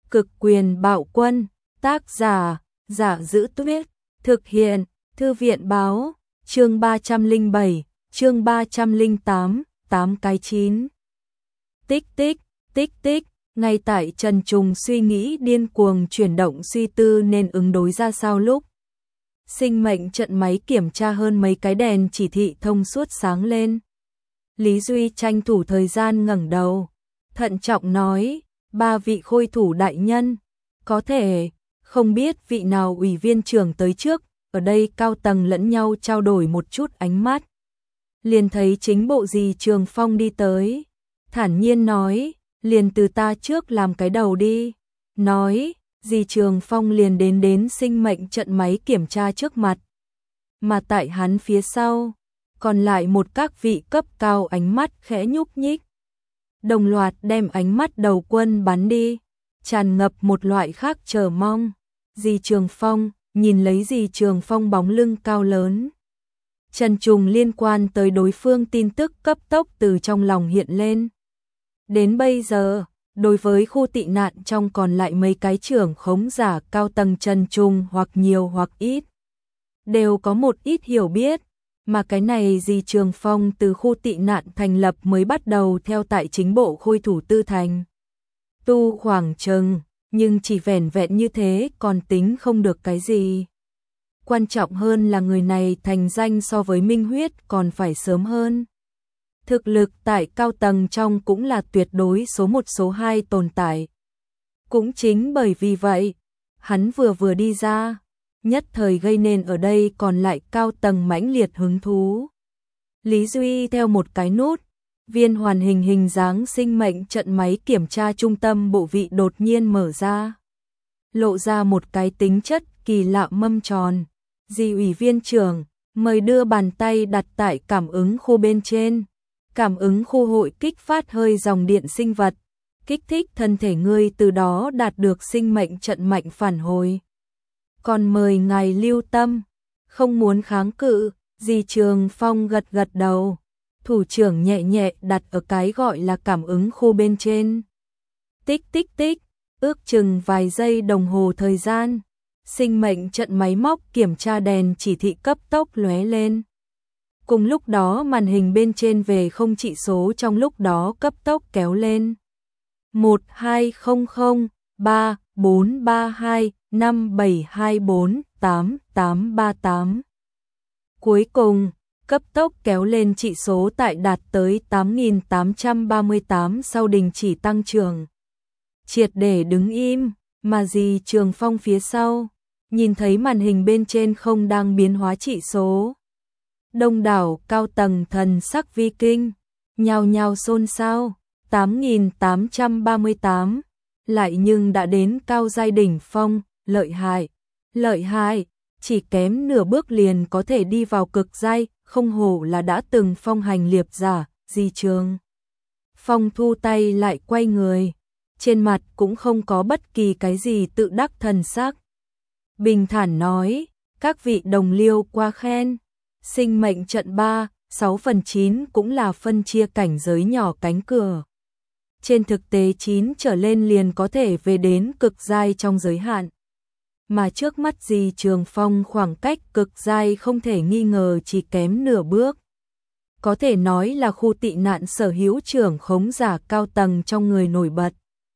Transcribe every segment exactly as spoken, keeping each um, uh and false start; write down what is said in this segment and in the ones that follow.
Cực quyền bạo quân, tác giả, Giả Giữ Tuyết, thực hiện, Thư viện báo, chương ba trăm lẻ bảy, chương ba trăm lẻ tám, tám cái chín. Tích tích, tích tích, ngay tại Trần Trùng suy nghĩ điên cuồng chuyển động suy tư nên ứng đối ra sao lúc. Sinh mệnh trận máy kiểm tra hơn mấy cái đèn chỉ thị thông suốt sáng lên. Lý Duy tranh thủ thời gian ngẩng đầu, thận trọng nói, ba vị khôi thủ đại nhân, có thể, không biết vị nào ủy viên trưởng tới trước, ở đây cao tầng lẫn nhau trao đổi một chút ánh mắt. Liền thấy chính bộ gì Trường Phong đi tới, thản nhiên nói, liền từ ta trước làm cái đầu đi. Nói, dì Trường Phong liền đến đến sinh mệnh trận máy kiểm tra trước mặt. Mà tại hắn phía sau, còn lại một các vị cấp cao ánh mắt khẽ nhúc nhích. Đồng loạt đem ánh mắt đầu quân bắn đi, tràn ngập một loại khác chờ mong. Dì Trường Phong, nhìn lấy dì Trường Phong bóng lưng cao lớn. Trần Trùng liên quan tới đối phương tin tức cấp tốc từ trong lòng hiện lên. Đến bây giờ, đối với khu tị nạn trong còn lại mấy cái trưởng khống giả cao tầng Trần Trùng hoặc nhiều hoặc ít, đều có một ít hiểu biết, mà cái này dì Trường Phong từ khu tị nạn thành lập mới bắt đầu theo tại chính bộ khôi thủ tư thành. Tu khoảng chừng, nhưng chỉ vẻn vẹn như thế còn tính không được cái gì. Quan trọng hơn là người này thành danh so với Minh Huyết còn phải sớm hơn. Thực lực tại cao tầng trong cũng là tuyệt đối số một số hai tồn tại. Cũng chính bởi vì vậy, hắn vừa vừa đi ra, nhất thời gây nên ở đây còn lại cao tầng mãnh liệt hứng thú. Lý Duy theo một cái nút, viên hoàn hình hình dáng sinh mệnh trận máy kiểm tra trung tâm bộ vị đột nhiên mở ra. Lộ ra một cái tính chất kỳ lạ mâm tròn. Dì ủy viên trưởng, mời đưa bàn tay đặt tại cảm ứng khu bên trên. Cảm ứng khu hội kích phát hơi dòng điện sinh vật, kích thích thân thể ngươi từ đó đạt được sinh mệnh trận mạnh phản hồi. Còn mời ngài lưu tâm, không muốn kháng cự. Dì Trường Phong gật gật đầu, thủ trưởng nhẹ nhẹ đặt ở cái gọi là cảm ứng khu bên trên. Tích tích tích, ước chừng vài giây đồng hồ thời gian, sinh mệnh trận máy móc kiểm tra đèn chỉ thị cấp tốc lóe lên. Cùng lúc đó màn hình bên trên về không chỉ số trong lúc đó cấp tốc kéo lên. một hai không không ba bốn ba hai năm bảy hai bốn tám tám ba tám. Cuối cùng, cấp tốc kéo lên chỉ số tại đạt tới tám nghìn tám trăm ba mươi tám sau đình chỉ tăng trưởng. Triệt để đứng im, mà dì Trường Phong phía sau, nhìn thấy màn hình bên trên không đang biến hóa chỉ số. Đông đảo cao tầng thần sắc vi kinh, nhao nhao xôn xao, tám nghìn tám trăm ba mươi tám, lại nhưng đã đến cao giai đỉnh phong, lợi hại, lợi hại, chỉ kém nửa bước liền có thể đi vào cực giai, không hổ là đã từng phong hành liệp giả, Di Trường Phong thu tay lại quay người, trên mặt cũng không có bất kỳ cái gì tự đắc thần sắc. Bình thản nói, các vị đồng liêu qua khen. Sinh mệnh trận ba, sáu phần chín cũng là phân chia cảnh giới nhỏ cánh cửa. Trên thực tế chín trở lên liền có thể về đến cực giai trong giới hạn. Mà trước mắt dì Trường Phong khoảng cách cực giai không thể nghi ngờ chỉ kém nửa bước. Có thể nói là khu tị nạn sở hữu trưởng khống giả cao tầng trong người nổi bật.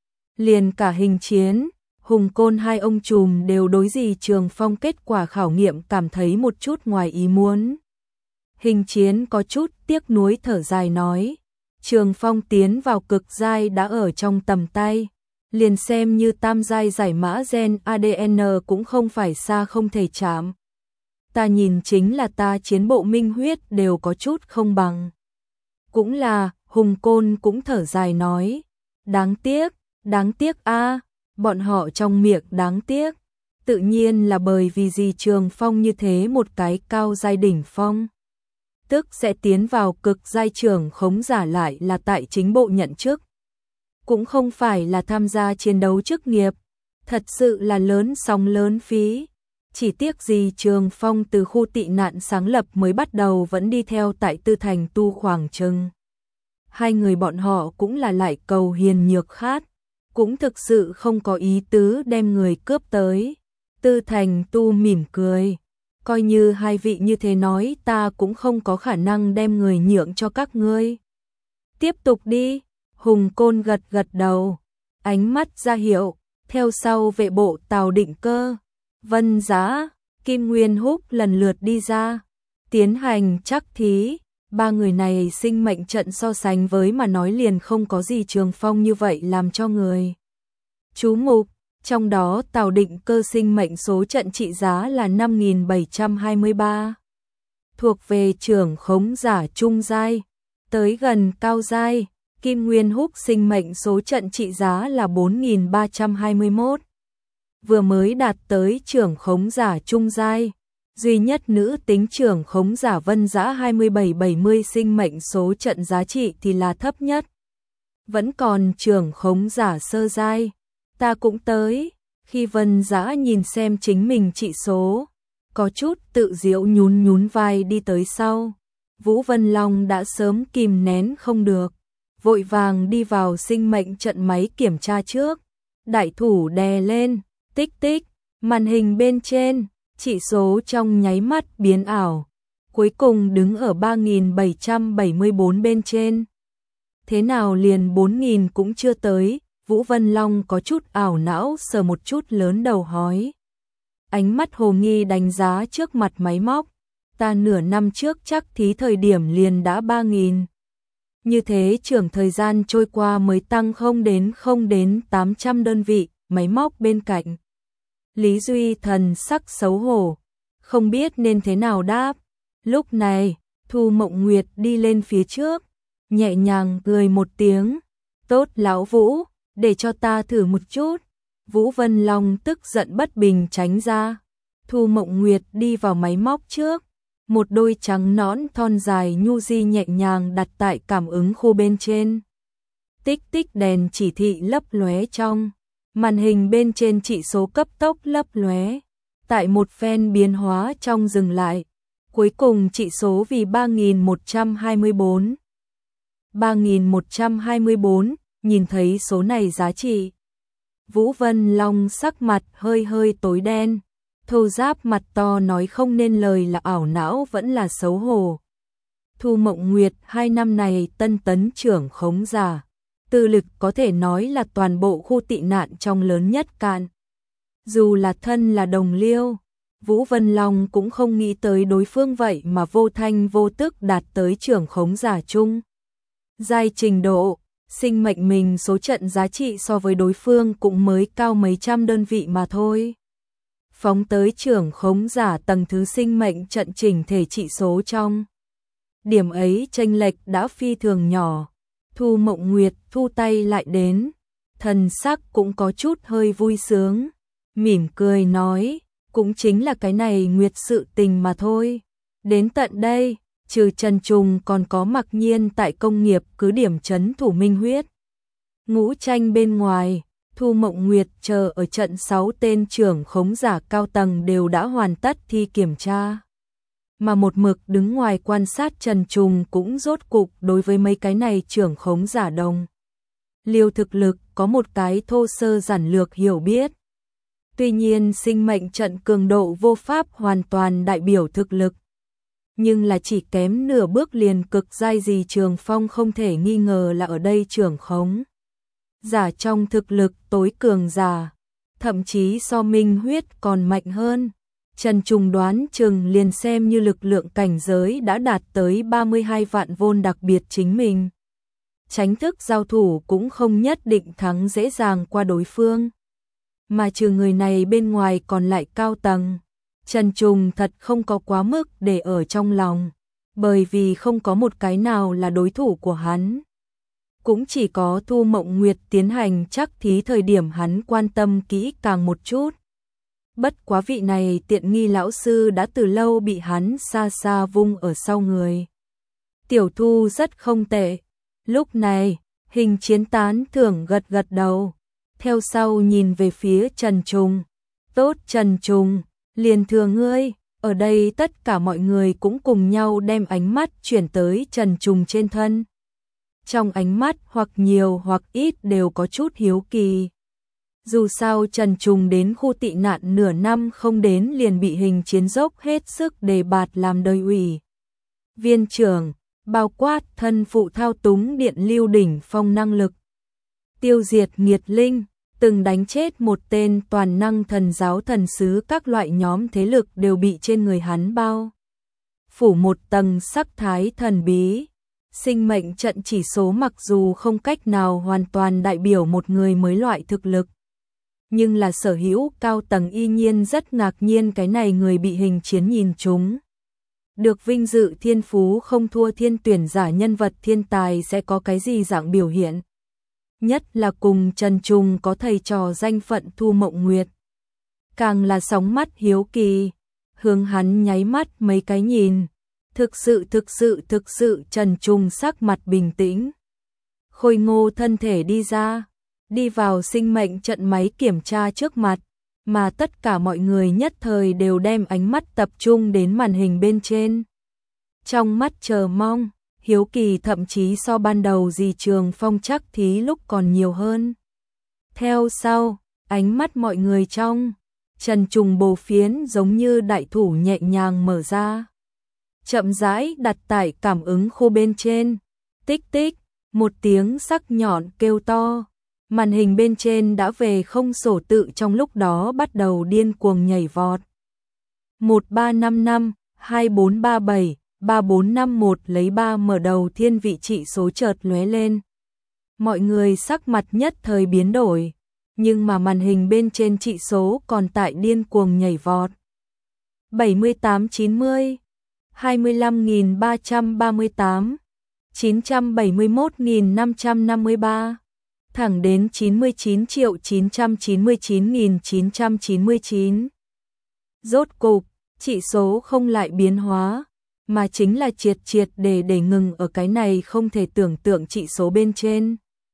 Liền cả hình chiến, Hùng Côn hai ông trùm đều đối dì Trường Phong kết quả khảo nghiệm cảm thấy một chút ngoài ý muốn. Hình chiến có chút tiếc nuối thở dài nói, Trường Phong tiến vào cực giai đã ở trong tầm tay, liền xem như tam giai giải mã gen a đê en cũng không phải xa không thể chạm. Ta nhìn chính là ta chiến bộ Minh Huyết đều có chút không bằng. Cũng là, Hùng Côn cũng thở dài nói, đáng tiếc, đáng tiếc a. Bọn họ trong miệng đáng tiếc, tự nhiên là bởi vì dì Trường Phong như thế một cái cao giai đỉnh phong, tức sẽ tiến vào cực giai trưởng khống giả lại là tại chính bộ nhận chức, cũng không phải là tham gia chiến đấu chức nghiệp, thật sự là lớn sóng lớn phí. Chỉ tiếc dì Trường Phong từ khu tị nạn sáng lập mới bắt đầu vẫn đi theo tại Tư Thành tu khoảng chừng. Hai người bọn họ cũng là lại cầu hiền nhược khát. cũng thực sự không có ý tứ đem người cướp tới. Tư Thành Tu mỉm cười, coi như hai vị như thế nói, ta cũng không có khả năng đem người nhượng cho các ngươi. Tiếp tục đi. Hùng Côn gật gật đầu, ánh mắt ra hiệu, theo sau vệ bộ Tào Định Cơ, Vân Giá, Kim Nguyên Húc lần lượt đi ra, tiến hành trắc thí. Ba người này sinh mệnh trận so sánh với mà nói liền không có gì Trường Phong như vậy làm cho người chú mục. Trong đó Tào Định Cơ sinh mệnh số trận trị giá là năm nghìn bảy trăm hai mươi ba, thuộc về trưởng khống giả trung giai, tới gần cao giai. Kim Nguyên Húc sinh mệnh số trận trị giá là bốn nghìn ba trăm hai mươi mốt, vừa mới đạt tới trưởng khống giả trung giai. Duy nhất nữ tính trưởng khống giả Vân Dã hai mươi bảy bảy mươi sinh mệnh số trận giá trị thì là thấp nhất. Vẫn còn trưởng khống giả sơ giai. Ta cũng tới. Khi Vân Dã nhìn xem chính mình trị số, có chút tự giễu nhún nhún vai đi tới sau. Vũ Vân Long đã sớm kìm nén không được, vội vàng đi vào sinh mệnh trận máy kiểm tra trước. Đại thủ đè lên, tích tích, màn hình bên trên, chỉ số trong nháy mắt biến ảo, cuối cùng đứng ở ba nghìn bảy trăm bảy mươi bốn bên trên. Thế nào liền bốn nghìn cũng chưa tới? Vũ Vân Long có chút ảo não, sờ một chút lớn đầu hói. Ánh mắt hồ nghi đánh giá trước mặt máy móc. Ta nửa năm trước chắc thí thời điểm liền đã ba nghìn. Như thế trưởng thời gian trôi qua mới tăng không đến không đến tám trăm đơn vị. Máy móc bên cạnh Lý Duy thần sắc xấu hổ, không biết nên thế nào đáp. Lúc này, Thu Mộng Nguyệt đi lên phía trước, nhẹ nhàng cười một tiếng. Tốt lão Vũ, để cho ta thử một chút. Vũ Vân Long tức giận bất bình tránh ra. Thu Mộng Nguyệt đi vào máy móc trước, một đôi trắng nõn thon dài nhu di nhẹ nhàng đặt tại cảm ứng khu bên trên. Tích tích đèn chỉ thị lấp lóe trong màn hình bên trên, chỉ số cấp tốc lấp lóe, tại một phen biến hóa trong dừng lại, cuối cùng chỉ số vì ba nghìn một trăm hai mươi bốn. ba nghìn một trăm hai mươi bốn, nhìn thấy số này giá trị. Vũ Vân Long sắc mặt hơi hơi tối đen, thô giáp mặt to nói không nên lời, là ảo não vẫn là xấu hổ. Thu Mộng Nguyệt hai năm này tân tấn trưởng khống giả, tư lực có thể nói là toàn bộ khu tị nạn trong lớn nhất cạn. Dù là thân là đồng liêu, Vũ Vân Long cũng không nghĩ tới đối phương vậy mà vô thanh vô tức đạt tới trưởng khống giả chung giai trình độ. Sinh mệnh mình số trận giá trị so với đối phương cũng mới cao mấy trăm đơn vị mà thôi. Phóng tới trưởng khống giả tầng thứ, sinh mệnh trận chỉnh thể trị số trong điểm ấy chênh lệch đã phi thường nhỏ. Thu Mộng Nguyệt thu tay lại đến, thần sắc cũng có chút hơi vui sướng, mỉm cười nói, cũng chính là cái này Nguyệt sự tình mà thôi. Đến tận đây, trừ Trần Trùng còn có Mặc Nhiên tại công nghiệp cứ điểm trấn thủ Minh Huyết Ngũ Tranh bên ngoài, Thu Mộng Nguyệt chờ ở trận sáu tên trưởng khống giả cao tầng đều đã hoàn tất thi kiểm tra. Mà một mực đứng ngoài quan sát Trần Trùng cũng rốt cục đối với mấy cái này trưởng khống giả đồng liêu thực lực có một cái thô sơ giản lược hiểu biết. Tuy nhiên sinh mệnh trận cường độ vô pháp hoàn toàn đại biểu thực lực, nhưng là chỉ kém nửa bước liền cực giai gì Trường Phong không thể nghi ngờ là ở đây trưởng khống giả trong thực lực tối cường giả, thậm chí so Minh Huyết còn mạnh hơn. Trần Trùng đoán chừng liền xem như lực lượng cảnh giới đã đạt tới ba mươi hai vạn vôn, đặc biệt chính mình tránh thức giao thủ cũng không nhất định thắng dễ dàng qua đối phương. Mà trừ người này bên ngoài còn lại cao tầng, Trần Trùng thật không có quá mức để ở trong lòng, bởi vì không có một cái nào là đối thủ của hắn. Cũng chỉ có Thu Mộng Nguyệt tiến hành trắc thí thời điểm hắn quan tâm kỹ càng một chút. Bất quá vị này tiện nghi lão sư đã từ lâu bị hắn xa xa vung ở sau người. Tiểu Thu rất không tệ. Lúc này, Hình Chiến tán thưởng gật gật đầu, theo sau nhìn về phía Trần Trùng. Tốt Trần Trùng, liền thừa ngươi. Ở đây tất cả mọi người cũng cùng nhau đem ánh mắt chuyển tới Trần Trùng trên thân. trong ánh mắt hoặc nhiều hoặc ít đều có chút hiếu kỳ. Dù sao Trần Trùng đến khu tị nạn nửa năm không đến liền bị hình chiến dốc hết sức đề bạt làm đời ủy viên trưởng, bao quát thân phụ thao túng điện lưu đỉnh phong năng lực, tiêu diệt nghiệt linh, từng đánh chết một tên toàn năng thần giáo thần sứ, các loại nhóm thế lực đều bị trên người hắn bao phủ một tầng sắc thái thần bí. Sinh mệnh trận chỉ số mặc dù không cách nào hoàn toàn đại biểu một người mới loại thực lực, nhưng là sở hữu cao tầng y nhiên rất ngạc nhiên cái này người bị hình chiến nhìn trúng. Được vinh dự thiên phú không thua thiên tuyển giả nhân vật thiên tài sẽ có cái gì dạng biểu hiện. Nhất là cùng Trần Trùng có thầy trò danh phận Thu Mộng Nguyệt. Càng là sóng mắt hiếu kỳ, hướng hắn nháy mắt mấy cái nhìn. Thực sự thực sự thực sự Trần Trùng sắc mặt bình tĩnh. Khôi ngô thân thể đi ra, đi vào sinh mệnh trận máy kiểm tra trước mặt, mà tất cả mọi người nhất thời đều đem ánh mắt tập trung đến màn hình bên trên. Trong mắt chờ mong, hiếu kỳ thậm chí so ban đầu dì Trường Phong chắc thí lúc còn nhiều hơn. Theo sau, ánh mắt mọi người trong Trần Trùng bồ phiến giống như đại thủ nhẹ nhàng mở ra, chậm rãi đặt tại cảm ứng khu bên trên. Tích tích, một tiếng sắc nhọn kêu to, màn hình bên trên đã về không sổ tự trong lúc đó bắt đầu điên cuồng nhảy vọt. một ba năm năm, hai bốn ba bảy, ba bốn năm một lấy ba mở đầu thiên vị trị số chợt lóe lên. Mọi người sắc mặt nhất thời biến đổi, nhưng mà màn hình bên trên trị số còn tại điên cuồng nhảy vọt. bảy mươi tám chín mươi, hai mươi lăm nghìn ba trăm ba mươi tám, chín trăm bảy mươi mốt nghìn năm trăm năm mươi ba, thẳng đến chín mươi chín triệu chín trăm chín mươi chín nghìn chín trăm chín mươi chín. Rốt cục, trị số không lại biến hóa, mà chính là triệt triệt để để ngừng ở cái này không thể tưởng tượng trị số bên trên.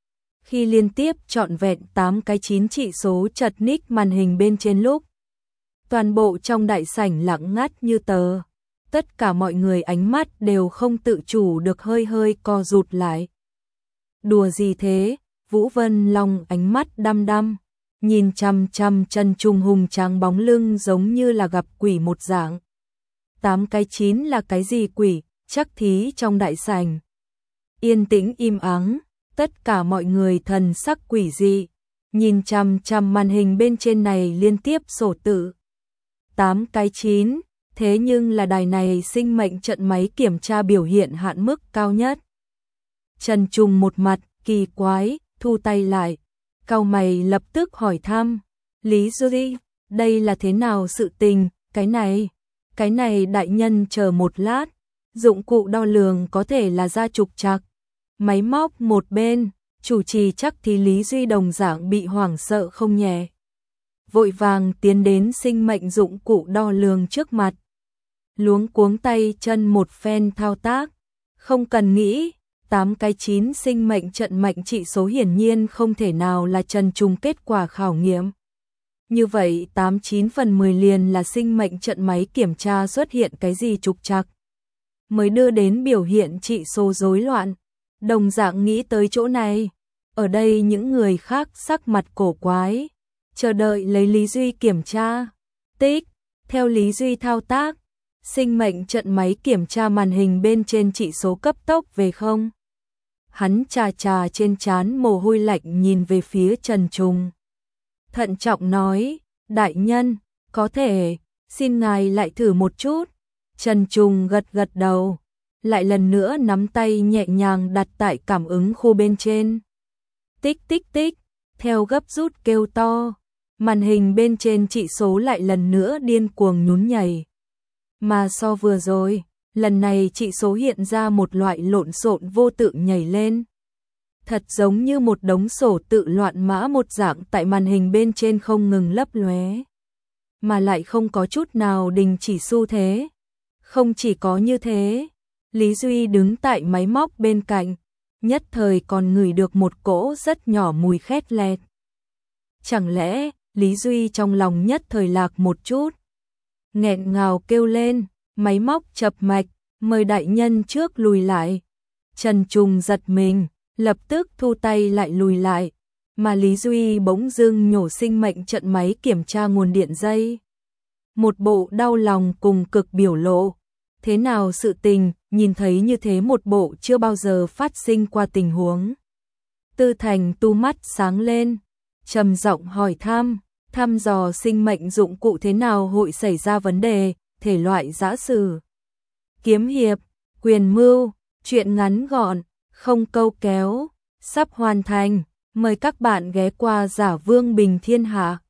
Khi liên tiếp trọn vẹn tám cái chín trị số chật ních màn hình bên trên lúc, toàn bộ trong đại sảnh lặng ngắt như tờ. Tất cả mọi người ánh mắt đều không tự chủ được hơi hơi co rụt lại. Đùa gì thế? Vũ Vân Long ánh mắt đăm đăm, nhìn chăm chăm Trần Trùng hùng tráng bóng lưng giống như là gặp quỷ một dạng. Tám cái chín là cái gì quỷ? Chắc thí trong đại sảnh yên tĩnh im ắng, tất cả mọi người thần sắc quỷ dị, nhìn chăm chăm màn hình bên trên này liên tiếp sổ tự. Tám cái chín, thế nhưng là đài này sinh mệnh trận máy kiểm tra biểu hiện hạn mức cao nhất. Trần Trùng một mặt kỳ quái, thu tay lại, cau mày lập tức hỏi thăm, Lý Duy, đây là thế nào sự tình? Cái này, cái này đại nhân chờ một lát, dụng cụ đo lường có thể là ra trục trặc. Máy móc một bên, chủ trì chắc thì Lý Duy đồng dạng bị hoảng sợ không nhẹ. Vội vàng tiến đến sinh mệnh dụng cụ đo lường trước mặt. Luống cuống tay chân một phen thao tác, không cần nghĩ, tám cái chín sinh mệnh trận mệnh trị số hiển nhiên không thể nào là Trần Trùng kết quả khảo nghiệm. Như vậy tám chín phần mười liền là sinh mệnh trận máy kiểm tra xuất hiện cái gì trục trặc, mới đưa đến biểu hiện trị số rối loạn. Đồng dạng nghĩ tới chỗ này, ở đây những người khác sắc mặt cổ quái, chờ đợi lấy Lý Duy kiểm tra. Tích, theo Lý Duy thao tác, sinh mệnh trận máy kiểm tra màn hình bên trên trị số cấp tốc về không. Hắn chà chà trên trán mồ hôi lạnh nhìn về phía Trần Trùng. Thận trọng nói, đại nhân, có thể, xin ngài lại thử một chút. Trần Trùng gật gật đầu, lại lần nữa nắm tay nhẹ nhàng đặt tại cảm ứng khu bên trên. Tích tích tích, theo gấp rút kêu to, màn hình bên trên trị số lại lần nữa điên cuồng nhún nhảy. Mà so vừa rồi, lần này trị số hiện ra một loại lộn xộn vô tự nhảy lên. Thật giống như một đống sổ tự loạn mã một dạng tại màn hình bên trên không ngừng lấp lóe, mà lại không có chút nào đình chỉ xu thế. Không chỉ có như thế, Lý Duy đứng tại máy móc bên cạnh, nhất thời còn ngửi được một cỗ rất nhỏ mùi khét lẹt. Chẳng lẽ, Lý Duy trong lòng nhất thời lạc một chút, nghẹn ngào kêu lên, máy móc chập mạch, mời đại nhân trước lùi lại. Trần Trùng giật mình, lập tức thu tay lại lùi lại, mà Lý Duy bỗng dưng nhổ sinh mệnh trận máy kiểm tra nguồn điện dây. Một bộ đau lòng cùng cực biểu lộ. Thế nào sự tình, nhìn thấy như thế một bộ chưa bao giờ phát sinh qua tình huống. Tư Thành tu mắt sáng lên, trầm giọng hỏi thăm, thăm dò sinh mệnh dụng cụ thế nào hội xảy ra vấn đề, thể loại giã sử, kiếm hiệp, quyền mưu, truyện ngắn gọn, không câu kéo, sắp hoàn thành, mời các bạn ghé qua Giả Vương Bình Thiên Hạ.